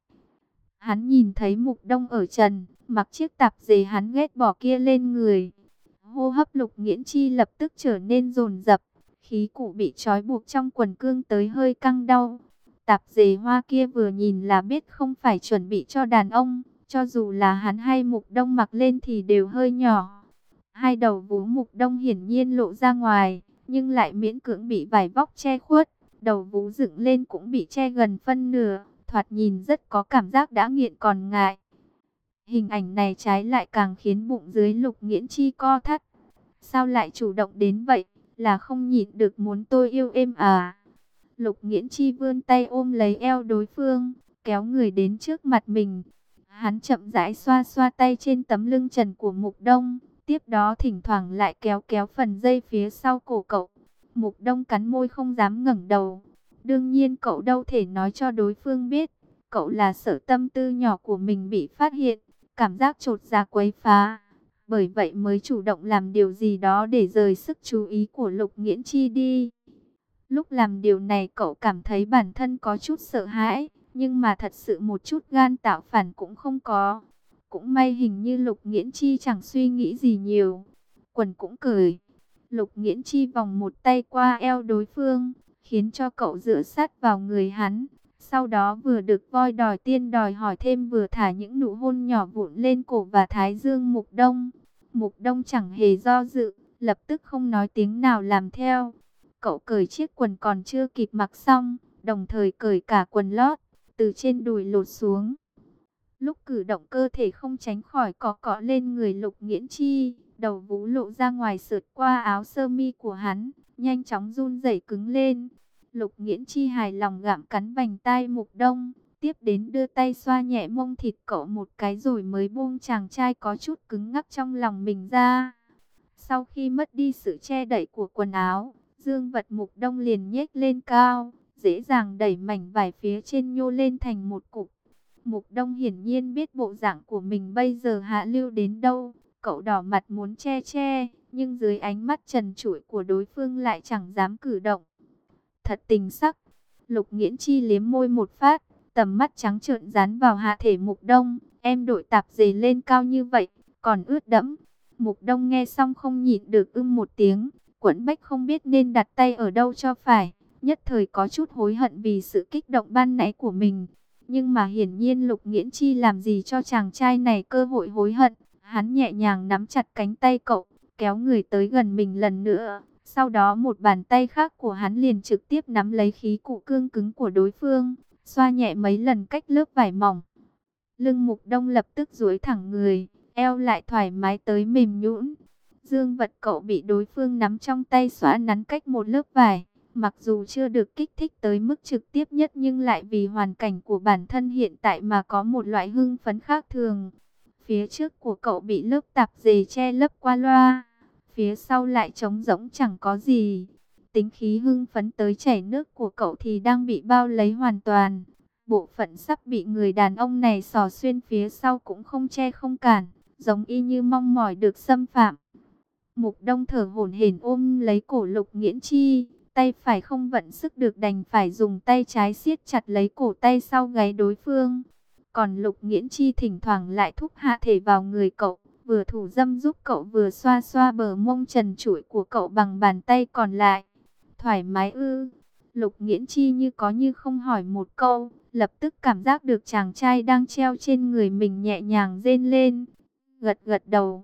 Hắn nhìn thấy Mục Đông ở trần, mặc chiếc tạp dề hắn ghét bỏ kia lên người. Hô hấp Lục Nghiễn Chi lập tức trở nên dồn dập, khí cụ bị trói buộc trong quần cương tới hơi căng đau. Tạp dề hoa kia vừa nhìn là biết không phải chuẩn bị cho đàn ông, cho dù là hắn hay Mục Đông mặc lên thì đều hơi nhỏ. Hai đầu vú Mục Đông hiển nhiên lộ ra ngoài, nhưng lại miễn cưỡng bị vải vóc che khuất, đầu vú dựng lên cũng bị che gần phân nửa, thoạt nhìn rất có cảm giác đã nghiện còn ngại. Hình ảnh này trái lại càng khiến bụng dưới Lục Nghiễn Chi co thắt. Sao lại chủ động đến vậy, là không nhịn được muốn tôi yêu em à? Lục Nghiễn Chi vươn tay ôm lấy eo đối phương, kéo người đến trước mặt mình. Hắn chậm rãi xoa xoa tay trên tấm lưng trần của Mục Đông, tiếp đó thỉnh thoảng lại kéo kéo phần dây phía sau cổ cậu. Mục Đông cắn môi không dám ngẩng đầu. Đương nhiên cậu đâu thể nói cho đối phương biết, cậu là sợ tâm tư nhỏ của mình bị phát hiện, cảm giác chột dạ quấy phá. Bởi vậy mới chủ động làm điều gì đó để rời sức chú ý của Lục Nghiễn Chi đi. Lúc làm điều này cậu cảm thấy bản thân có chút sợ hãi, nhưng mà thật sự một chút gan tạo phản cũng không có. Cũng may hình như Lục Nghiễn Chi chẳng suy nghĩ gì nhiều. Quần cũng cởi. Lục Nghiễn Chi vòng một tay qua eo đối phương, khiến cho cậu dựa sát vào người hắn. Sau đó vừa được voi đòi tiên đòi hỏi thêm vừa thả những nụ hôn nhỏ vụn lên cổ và thái dương Mục Đông. Mục Đông chẳng hề do dự, lập tức không nói tiếng nào làm theo. Cậu cởi chiếc quần còn chưa kịp mặc xong, đồng thời cởi cả quần lót, từ trên đùi lột xuống. Lúc cử động cơ thể không tránh khỏi cọ cọ lên người Lục Nghiễn Chi, đầu vú lộ ra ngoài sượt qua áo sơ mi của hắn, nhanh chóng run rẩy cứng lên. Lục Nghiễn Chi hài lòng gặm cắn vành tai Mục Đông, tiếp đến đưa tay xoa nhẹ mông thịt cậu một cái rồi mới buông chàng trai có chút cứng ngắc trong lòng mình ra. Sau khi mất đi sự che đậy của quần áo, dương vật Mục Đông liền nhếch lên cao, dễ dàng đẩy mảnh vải phía trên nhô lên thành một cục. Mục Đông hiển nhiên biết bộ dạng của mình bây giờ hạ lưu đến đâu, cậu đỏ mặt muốn che che, nhưng dưới ánh mắt trần trụi của đối phương lại chẳng dám cử động. Thật tình sắc, Lục Nghiễn Chi liếm môi một phát, tầm mắt trắng trợn dán vào hạ thể Mục Đông, em đội tạp dề lên cao như vậy, còn ướt đẫm. Mục Đông nghe xong không nhịn được ưm một tiếng, quẫn bách không biết nên đặt tay ở đâu cho phải, nhất thời có chút hối hận vì sự kích động ban nãy của mình. Nhưng mà hiển nhiên Lục Nghiễn Chi làm gì cho chàng trai này cơ hội hối hận. Hắn nhẹ nhàng nắm chặt cánh tay cậu, kéo người tới gần mình lần nữa. Sau đó một bàn tay khác của hắn liền trực tiếp nắm lấy khí cụ cương cứng của đối phương, xoa nhẹ mấy lần cách lớp vải mỏng. Lưng Mục Đông lập tức duỗi thẳng người, eo lại thoải mái tới mềm nhũn. Dương vật cậu bị đối phương nắm trong tay xóa nắn cách một lớp vải. Mặc dù chưa được kích thích tới mức trực tiếp nhất nhưng lại vì hoàn cảnh của bản thân hiện tại mà có một loại hưng phấn khác thường. Phía trước của cậu bị lớp tạp dề che lấp qua loa, phía sau lại trống rỗng chẳng có gì. Tính khí hưng phấn tới chảy nước của cậu thì đang bị bao lấy hoàn toàn. Bộ phận sắp bị người đàn ông này xỏ xuyên phía sau cũng không che không cản, giống y như mong mỏi được xâm phạm. Mục Đông thở hổn hển ôm lấy cổ Lục Nghiễn Chi, tay phải không vận sức được đành phải dùng tay trái siết chặt lấy cổ tay sau gáy đối phương. Còn Lục Nghiễn Chi thỉnh thoảng lại thúc hạ thể vào người cậu, vừa thủ dâm giúp cậu vừa xoa xoa bờ mông trần trụi của cậu bằng bàn tay còn lại. Thoải mái ư? Lục Nghiễn Chi như có như không hỏi một câu, lập tức cảm giác được chàng trai đang treo trên người mình nhẹ nhàng rên lên, gật gật đầu.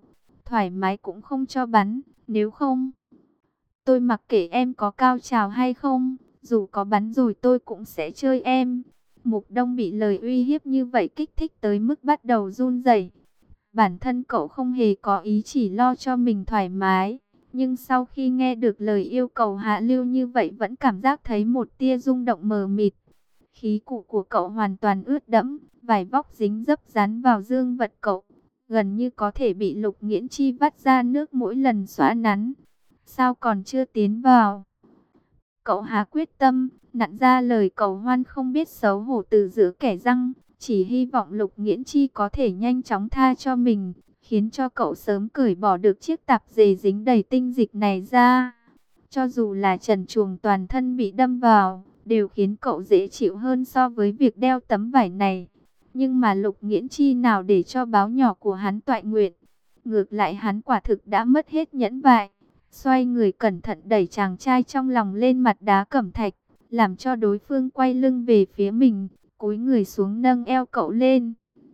thoải mái cũng không cho bắn, nếu không, tôi mặc kệ em có cao trào hay không, dù có bắn rồi tôi cũng sẽ chơi em. Mục Đông bị lời uy hiếp như vậy kích thích tới mức bắt đầu run rẩy. Bản thân cậu không hề có ý chỉ lo cho mình thoải mái, nhưng sau khi nghe được lời yêu cầu hạ lưu như vậy vẫn cảm giác thấy một tia rung động mờ mịt. Khí cụ của cậu hoàn toàn ướt đẫm, vải vóc dính dấp dán vào dương vật cậu, gần như có thể bị Lục Nghiễn Chi vắt ra nước mỗi lần xóa nắn. Sao còn chưa tiến vào? Cậu hạ quyết tâm, nặn ra lời cầu hoan không biết xấu hổ từ giữa kẻ răng, chỉ hy vọng Lục Nghiễn Chi có thể nhanh chóng tha cho mình, khiến cho cậu sớm cởi bỏ được chiếc tạp dề dính đầy tinh dịch này ra. Cho dù là trần truồng toàn thân bị đâm vào, đều khiến cậu dễ chịu hơn so với việc đeo tấm vải này. Nhưng mà Lục Nghiễn Chi nào để cho báo nhỏ của hắn toại nguyện. Ngược lại hắn quả thực đã mất hết nhẫn vại. Xoay người cẩn thận đẩy chàng trai trong lòng lên mặt đá cẩm thạch, làm cho đối phương quay lưng về phía mình, cúi người xuống nâng eo cậu lên.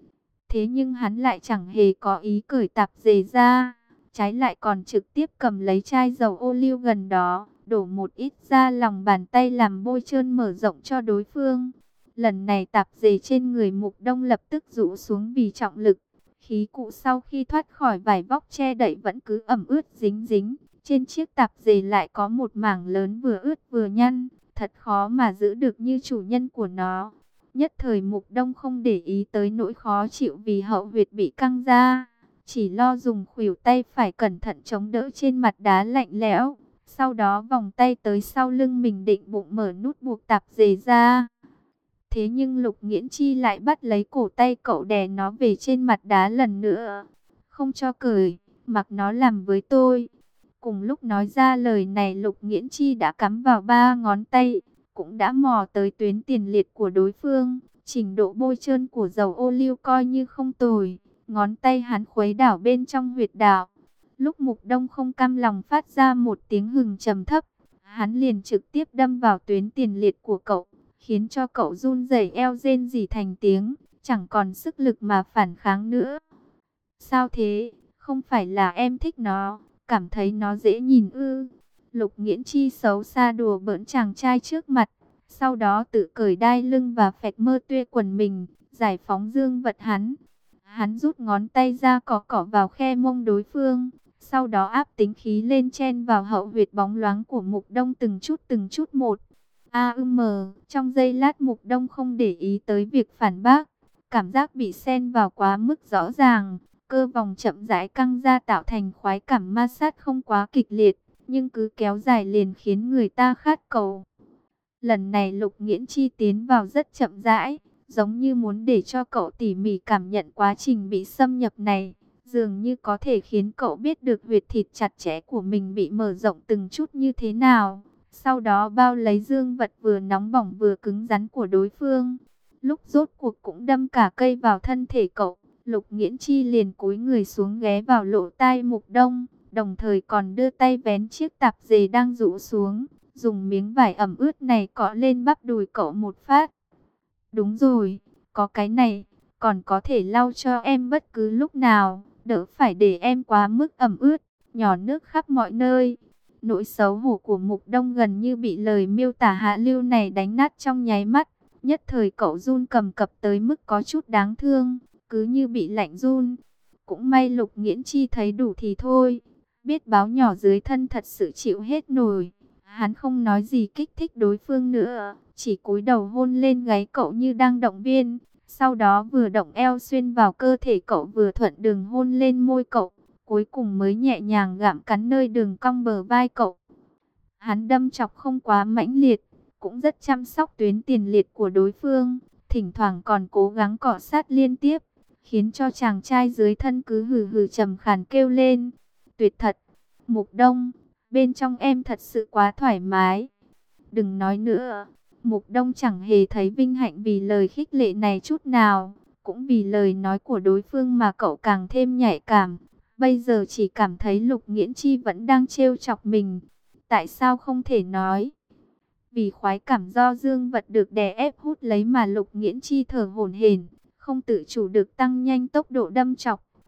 Thế nhưng hắn lại chẳng hề có ý cởi tạp dề ra, trái lại còn trực tiếp cầm lấy chai dầu ô liu gần đó, đổ một ít ra lòng bàn tay làm bôi trơn mở rộng cho đối phương. Lần này tạp dề trên người Mục Đông lập tức rũ xuống vì trọng lực. Khí cụ sau khi thoát khỏi vải vóc che đậy vẫn cứ ẩm ướt dính dính. Trên chiếc tạp dề lại có một mảng lớn vừa ướt vừa nhăn, thật khó mà giữ được như chủ nhân của nó. Nhất thời Mục Đông không để ý tới nỗi khó chịu vì hậu huyệt bị căng ra, chỉ lo dùng khuỷu tay phải cẩn thận chống đỡ trên mặt đá lạnh lẽo. Sau đó vòng tay tới sau lưng mình định bụng mở nút buộc tạp dề ra. Thế nhưng Lục Nghiễn Chi lại bắt lấy cổ tay cậu đè nó về trên mặt đá lần nữa. Không cho cởi, mặc nó làm với tôi. Cùng lúc nói ra lời này Lục Nghiễn Chi đã cắm vào ba ngón tay, cũng đã mò tới tuyến tiền liệt của đối phương. Trình độ bôi trơn của dầu ô liu coi như không tồi. Ngón tay hắn khuấy đảo bên trong huyệt đạo. Lúc Mục Đông không cam lòng phát ra một tiếng hừng trầm thấp, hắn liền trực tiếp đâm vào tuyến tiền liệt của cậu, khiến cho cậu run rẩy eo rên rỉ thành tiếng, chẳng còn sức lực mà phản kháng nữa. Sao thế? Không phải là em thích nó, cảm thấy nó dễ nhìn ư? Lục Nghiễn Chi xấu xa đùa bỡn chàng trai trước mặt, sau đó tự cởi đai lưng và phẹt mơ tuê quần mình, giải phóng dương vật hắn. Hắn rút ngón tay ra cọ cọ vào khe mông đối phương, sau đó áp tính khí lên chen vào hậu huyệt bóng loáng của Mục Đông từng chút từng chút một. A ưm mờ, trong giây lát Mục Đông không để ý tới việc phản bác, cảm giác bị xen vào quá mức rõ ràng, cơ vòng chậm rãi căng ra tạo thành khoái cảm ma sát không quá kịch liệt, nhưng cứ kéo dài liền khiến người ta khát cầu. Lần này Lục Nghiễn Chi tiến vào rất chậm rãi, giống như muốn để cho cậu tỉ mỉ cảm nhận quá trình bị xâm nhập này, dường như có thể khiến cậu biết được huyệt thịt chặt chẽ của mình bị mở rộng từng chút như thế nào. Sau đó bao lấy dương vật vừa nóng bỏng vừa cứng rắn của đối phương. Lúc rốt cuộc cũng đâm cả cây vào thân thể cậu, Lục Nghiễn Chi liền cúi người xuống ghé vào lỗ tai Mục Đông, đồng thời còn đưa tay vén chiếc tạp dề đang rũ xuống, dùng miếng vải ẩm ướt này cọ lên bắp đùi cậu một phát. Đúng rồi, có cái này, còn có thể lau cho em bất cứ lúc nào, đỡ phải để em quá mức ẩm ướt, nhỏ nước khắp mọi nơi. Nỗi xấu hổ của Mục Đông gần như bị lời miêu tả hạ lưu này đánh nát trong nháy mắt. Nhất thời cậu run cầm cập tới mức có chút đáng thương, cứ như bị lạnh run. Cũng may Lục Nghiễn Chi thấy đủ thì thôi, biết báo nhỏ dưới thân thật sự chịu hết nổi. Hắn không nói gì kích thích đối phương nữa, chỉ cúi đầu hôn lên gáy cậu như đang động viên. Sau đó vừa động eo xuyên vào cơ thể cậu vừa thuận đường hôn lên môi cậu. Cuối cùng mới nhẹ nhàng gặm cắn nơi đường cong bờ vai cậu. Hắn đâm chọc không quá mãnh liệt, cũng rất chăm sóc tuyến tiền liệt của đối phương, thỉnh thoảng còn cố gắng cọ sát liên tiếp, khiến cho chàng trai dưới thân cứ hừ hừ trầm khàn kêu lên. Tuyệt thật, Mục Đông, bên trong em thật sự quá thoải mái. Đừng nói nữa. Mục Đông chẳng hề thấy vinh hạnh vì lời khích lệ này chút nào, cũng vì lời nói của đối phương mà cậu càng thêm nhạy cảm. Bây giờ chỉ cảm thấy Lục Nghiễn Chi vẫn đang trêu chọc mình. Tại sao không thể nói? Vì khoái cảm do dương vật được đè ép hút lấy mà Lục Nghiễn Chi thở hổn hển, không tự chủ được tăng nhanh tốc độ đâm chọc.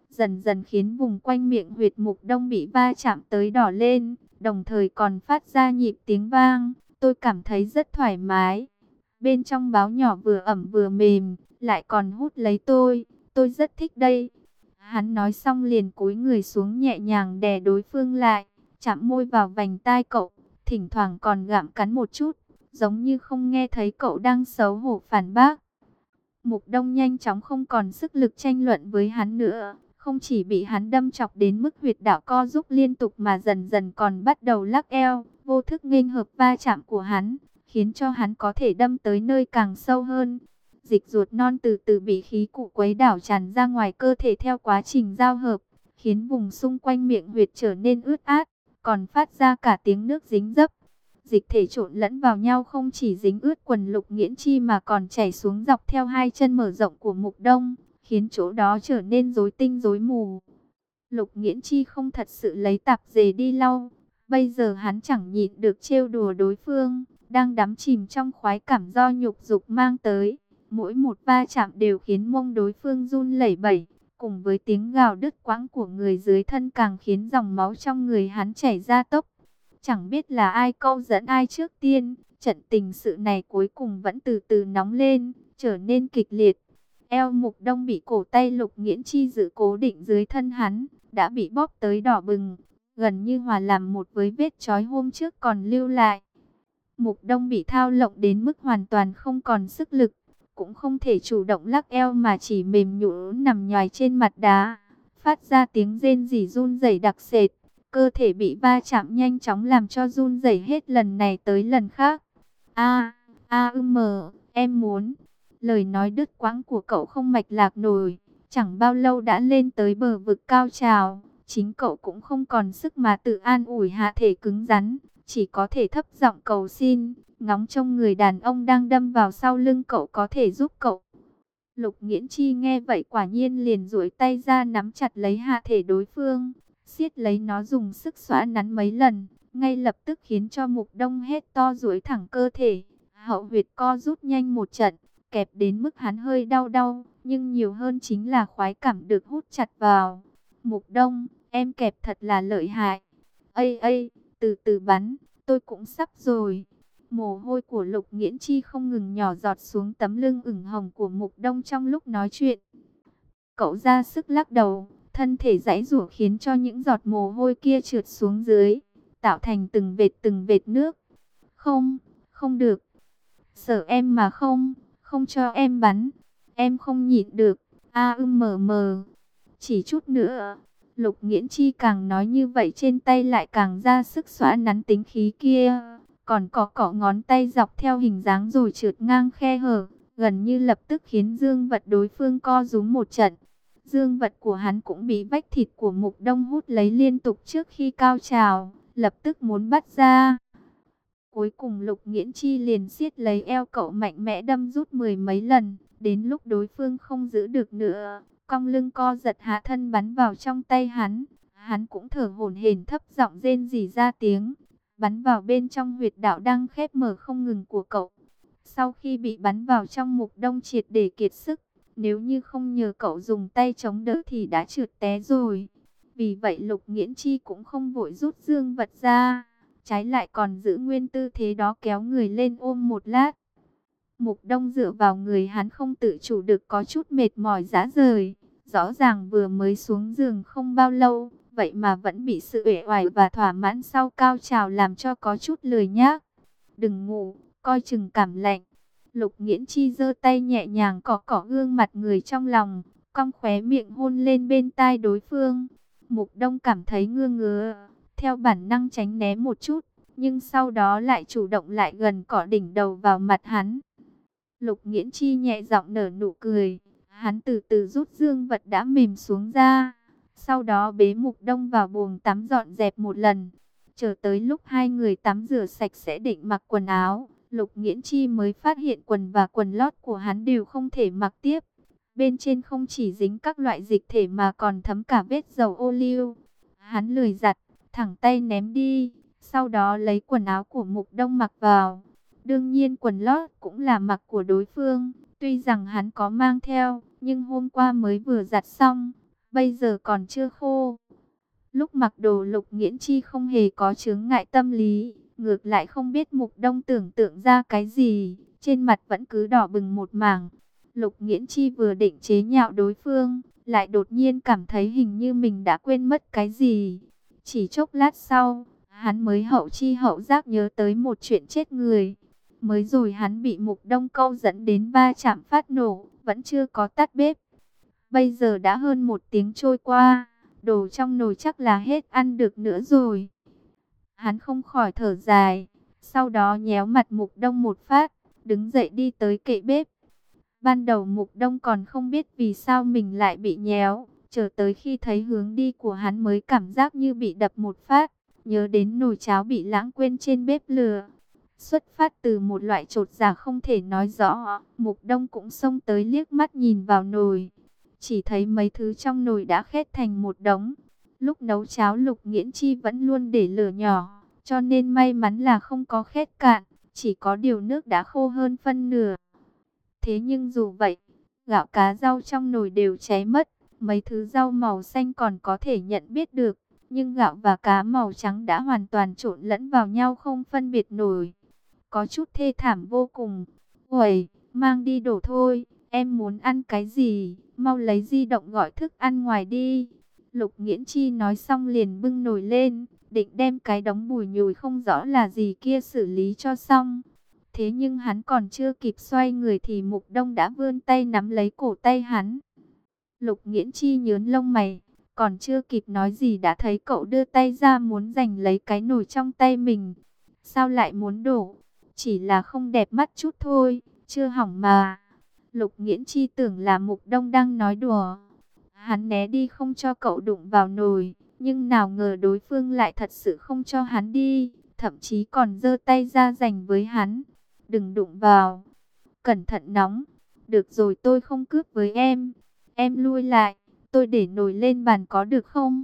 dần dần khiến vùng quanh miệng huyệt Mục Đông bị va chạm tới đỏ lên, đồng thời còn phát ra nhịp tiếng vang. Tôi cảm thấy rất thoải mái. Bên trong báo nhỏ vừa ẩm vừa mềm, lại còn hút lấy tôi. Tôi rất thích đây. Hắn nói xong liền cúi người xuống nhẹ nhàng đè đối phương lại, chạm môi vào vành tai cậu, thỉnh thoảng còn gặm cắn một chút, giống như không nghe thấy cậu đang xấu hổ phản bác. Mục Đông nhanh chóng không còn sức lực tranh luận với hắn nữa, không chỉ bị hắn đâm chọc đến mức huyệt đạo co rút liên tục mà dần dần còn bắt đầu lắc eo, vô thức nghênh hợp va chạm của hắn, khiến cho hắn có thể đâm tới nơi càng sâu hơn. Dịch ruột non từ từ bị khí cụ quấy đảo tràn ra ngoài cơ thể theo quá trình giao hợp, khiến vùng xung quanh miệng huyệt trở nên ướt át, còn phát ra cả tiếng nước dính dấp. Dịch thể trộn lẫn vào nhau không chỉ dính ướt quần Lục Nghiễn Chi mà còn chảy xuống dọc theo hai chân mở rộng của Mục Đông, khiến chỗ đó trở nên rối tinh rối mù. Lục Nghiễn Chi không thật sự lấy tạp dề đi lau, bây giờ hắn chẳng nhịn được trêu đùa đối phương, đang đắm chìm trong khoái cảm do nhục dục mang tới. Mỗi một va chạm đều khiến mông đối phương run lẩy bẩy, cùng với tiếng gào đứt quãng của người dưới thân càng khiến dòng máu trong người hắn chảy ra tốc. Chẳng biết là ai câu dẫn ai trước tiên, trận tình sự này cuối cùng vẫn từ từ nóng lên, trở nên kịch liệt. Eo Mục Đông bị cổ tay Lục Nghiễn Chi giữ cố định dưới thân hắn, đã bị bóp tới đỏ bừng, gần như hòa làm một với vết chói hôm trước còn lưu lại. Mục Đông bị thao lộng đến mức hoàn toàn không còn sức lực, cũng không thể chủ động lắc eo mà chỉ mềm nhũn nằm nhoài trên mặt đá, phát ra tiếng rên rỉ run rẩy đặc sệt. Cơ thể bị va chạm nhanh chóng làm cho run rẩy hết lần này tới lần khác. A, a ư mờ, em muốn. Lời nói đứt quãng của cậu không mạch lạc nổi, chẳng bao lâu đã lên tới bờ vực cao trào. Chính cậu cũng không còn sức mà tự an ủi hạ thể cứng rắn, chỉ có thể thấp giọng cầu xin, ngóng trông người đàn ông đang đâm vào sau lưng cậu có thể giúp cậu. Lục Nghiễn Chi nghe vậy quả nhiên liền duỗi tay ra nắm chặt lấy hạ thể đối phương, siết lấy nó dùng sức xoa nắn mấy lần, ngay lập tức khiến cho Mục Đông hét to duỗi thẳng cơ thể, hậu huyệt co rút nhanh một trận, kẹp đến mức hắn hơi đau đau, nhưng nhiều hơn chính là khoái cảm được hút chặt vào. Mục Đông, em kẹp thật là lợi hại. Ây ây, từ từ bắn, tôi cũng sắp rồi. Mồ hôi của Lục Nghiễn Chi không ngừng nhỏ giọt xuống tấm lưng ửng hồng của Mục Đông trong lúc nói chuyện. Cậu ra sức lắc đầu, thân thể giãy giụa khiến cho những giọt mồ hôi kia trượt xuống dưới, tạo thành từng vệt từng vệt nước. Không, không được. Sợ em mà không, không cho em bắn. Em không nhịn được. A ưm mờ mờ. Chỉ chút nữa. Lục Nghiễn Chi càng nói như vậy trên tay lại càng ra sức xóa nắn tính khí kia. Còn cọ cọ ngón tay dọc theo hình dáng rồi trượt ngang khe hở, gần như lập tức khiến dương vật đối phương co rúm một trận. Dương vật của hắn cũng bị vách thịt của Mục Đông hút lấy liên tục trước khi cao trào, lập tức muốn bắt ra. Cuối cùng Lục Nghiễn Chi liền siết lấy eo cậu mạnh mẽ đâm rút mười mấy lần, đến lúc đối phương không giữ được nữa, cong lưng co giật hạ thân bắn vào trong tay hắn. Hắn cũng thở hổn hển thấp giọng rên rỉ ra tiếng, bắn vào bên trong huyệt đạo đang khép mở không ngừng của cậu. Sau khi bị bắn vào trong Mục Đông triệt để kiệt sức, nếu như không nhờ cậu dùng tay chống đỡ thì đã trượt té rồi. Vì vậy Lục Nghiễn Chi cũng không vội rút dương vật ra, trái lại còn giữ nguyên tư thế đó kéo người lên ôm một lát. Mục Đông dựa vào người hắn không tự chủ được có chút mệt mỏi rã rời. Rõ ràng vừa mới xuống giường không bao lâu, vậy mà vẫn bị sự uể oải và thỏa mãn sau cao trào làm cho có chút lười nhác. Đừng ngủ, coi chừng cảm lạnh. Lục Nghiễn Chi giơ tay nhẹ nhàng cọ cọ gương mặt người trong lòng, cong khóe miệng hôn lên bên tai đối phương. Mục Đông cảm thấy ngứa ngứa, theo bản năng tránh né một chút, nhưng sau đó lại chủ động lại gần cọ đỉnh đầu vào mặt hắn. Lục Nghiễn Chi nhẹ giọng nở nụ cười, hắn từ từ rút dương vật đã mềm xuống ra, sau đó bế Mục Đông vào buồng tắm dọn dẹp một lần. Chờ tới lúc hai người tắm rửa sạch sẽ định mặc quần áo, Lục Nghiễn Chi mới phát hiện quần và quần lót của hắn đều không thể mặc tiếp. Bên trên không chỉ dính các loại dịch thể mà còn thấm cả vết dầu ô liu. Hắn lười giặt, thẳng tay ném đi, sau đó lấy quần áo của Mục Đông mặc vào. Đương nhiên quần lót cũng là mặc của đối phương, tuy rằng hắn có mang theo, nhưng hôm qua mới vừa giặt xong, bây giờ còn chưa khô. Lúc mặc đồ Lục Nghiễn Chi không hề có chướng ngại tâm lý, ngược lại không biết Mục Đông tưởng tượng ra cái gì, trên mặt vẫn cứ đỏ bừng một mảng. Lục Nghiễn Chi vừa định chế nhạo đối phương, lại đột nhiên cảm thấy hình như mình đã quên mất cái gì. Chỉ chốc lát sau, hắn mới hậu chi hậu giác nhớ tới một chuyện chết người. Mới rồi hắn bị Mục Đông câu dẫn đến va chạm phát nổ, vẫn chưa có tắt bếp. Bây giờ đã hơn một tiếng trôi qua, đồ trong nồi chắc là hết ăn được nữa rồi. Hắn không khỏi thở dài, sau đó nhéo mặt Mục Đông một phát, đứng dậy đi tới kệ bếp. Ban đầu Mục Đông còn không biết vì sao mình lại bị nhéo, chờ tới khi thấy hướng đi của hắn mới cảm giác như bị đập một phát, nhớ đến nồi cháo bị lãng quên trên bếp lửa. Xuất phát từ một loại chột dạ không thể nói rõ, Mục Đông cũng xông tới liếc mắt nhìn vào nồi. Chỉ thấy mấy thứ trong nồi đã khét thành một đống. Lúc nấu cháo Lục Nghiễn Chi vẫn luôn để lửa nhỏ, cho nên may mắn là không có khét cạn, chỉ có điều nước đã khô hơn phân nửa. Thế nhưng dù vậy, gạo cá rau trong nồi đều cháy mất, mấy thứ rau màu xanh còn có thể nhận biết được, nhưng gạo và cá màu trắng đã hoàn toàn trộn lẫn vào nhau không phân biệt nổi. Có chút thê thảm vô cùng. Uầy, mang đi đổ thôi, em muốn ăn cái gì, mau lấy di động gọi thức ăn ngoài đi. Lục Nghiễn Chi nói xong liền bưng nồi lên, định đem cái đống bùi nhùi không rõ là gì kia xử lý cho xong. Thế nhưng hắn còn chưa kịp xoay người thì Mục Đông đã vươn tay nắm lấy cổ tay hắn. Lục Nghiễn Chi nhướng lông mày, còn chưa kịp nói gì đã thấy cậu đưa tay ra muốn giành lấy cái nồi trong tay mình. Sao lại muốn đổ? Chỉ là không đẹp mắt chút thôi, chưa hỏng mà. Lục Nghiễn Chi tưởng là Mục Đông đang nói đùa. Hắn né đi không cho cậu đụng vào nồi, nhưng nào ngờ đối phương lại thật sự không cho hắn đi, thậm chí còn giơ tay ra giành với hắn. Đừng đụng vào, cẩn thận nóng. Được rồi, tôi không cướp với em. Em lui lại, tôi để nồi lên bàn có được không?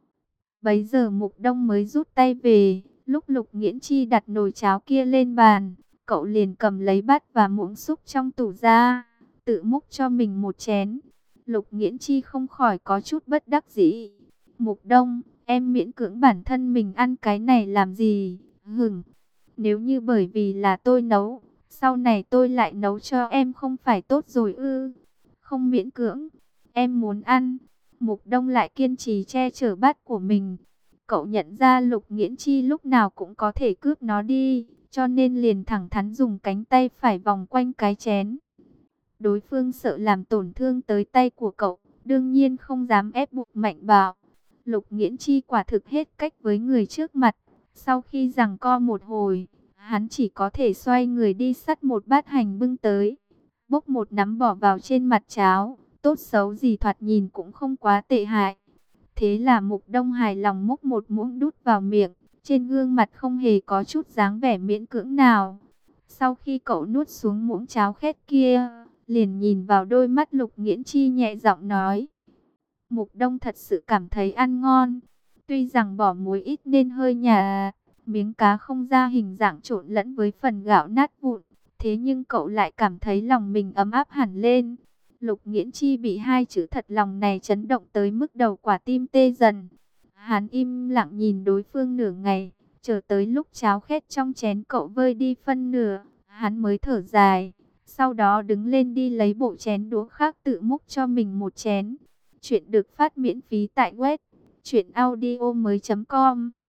Bấy giờ Mục Đông mới rút tay về. Lúc Lục Nghiễn Chi đặt nồi cháo kia lên bàn, cậu liền cầm lấy bát và muỗng xúc trong tủ ra, tự múc cho mình một chén. Lục Nghiễn Chi không khỏi có chút bất đắc dĩ. Mục Đông, em miễn cưỡng bản thân mình ăn cái này làm gì? Hửng, nếu như bởi vì là tôi nấu, sau này tôi lại nấu cho em không phải tốt rồi ư? Không miễn cưỡng, em muốn ăn. Mục Đông lại kiên trì che chở bát của mình. Cậu nhận ra Lục Nghiễn Chi lúc nào cũng có thể cướp nó đi, cho nên liền thẳng thắn dùng cánh tay phải vòng quanh cái chén. Đối phương sợ làm tổn thương tới tay của cậu, đương nhiên không dám ép buộc mạnh bạo. Lục Nghiễn Chi quả thực hết cách với người trước mặt. Sau khi giằng co một hồi, hắn chỉ có thể xoay người đi xắt một bát hành bưng tới, bốc một nắm bỏ vào trên mặt cháo. Tốt xấu gì thoạt nhìn cũng không quá tệ hại. Thế là Mục Đông hài lòng múc một muỗng đút vào miệng, trên gương mặt không hề có chút dáng vẻ miễn cưỡng nào. Sau khi cậu nuốt xuống muỗng cháo khét kia, liền nhìn vào đôi mắt Lục Nghiễn Chi nhẹ giọng nói. Mục Đông thật sự cảm thấy ăn ngon, tuy rằng bỏ muối ít nên hơi nhạt, miếng cá không ra hình dạng trộn lẫn với phần gạo nát vụn, thế nhưng cậu lại cảm thấy lòng mình ấm áp hẳn lên. Lục Nghiễn Chi bị hai chữ thật lòng này chấn động tới mức đầu quả tim tê dần. Hắn im lặng nhìn đối phương nửa ngày, chờ tới lúc cháo khét trong chén cậu vơi đi phân nửa, hắn mới thở dài. Sau đó đứng lên đi lấy bộ chén đũa khác tự múc cho mình một chén. Chuyện được phát miễn phí tại web truyện audio mới chấm com.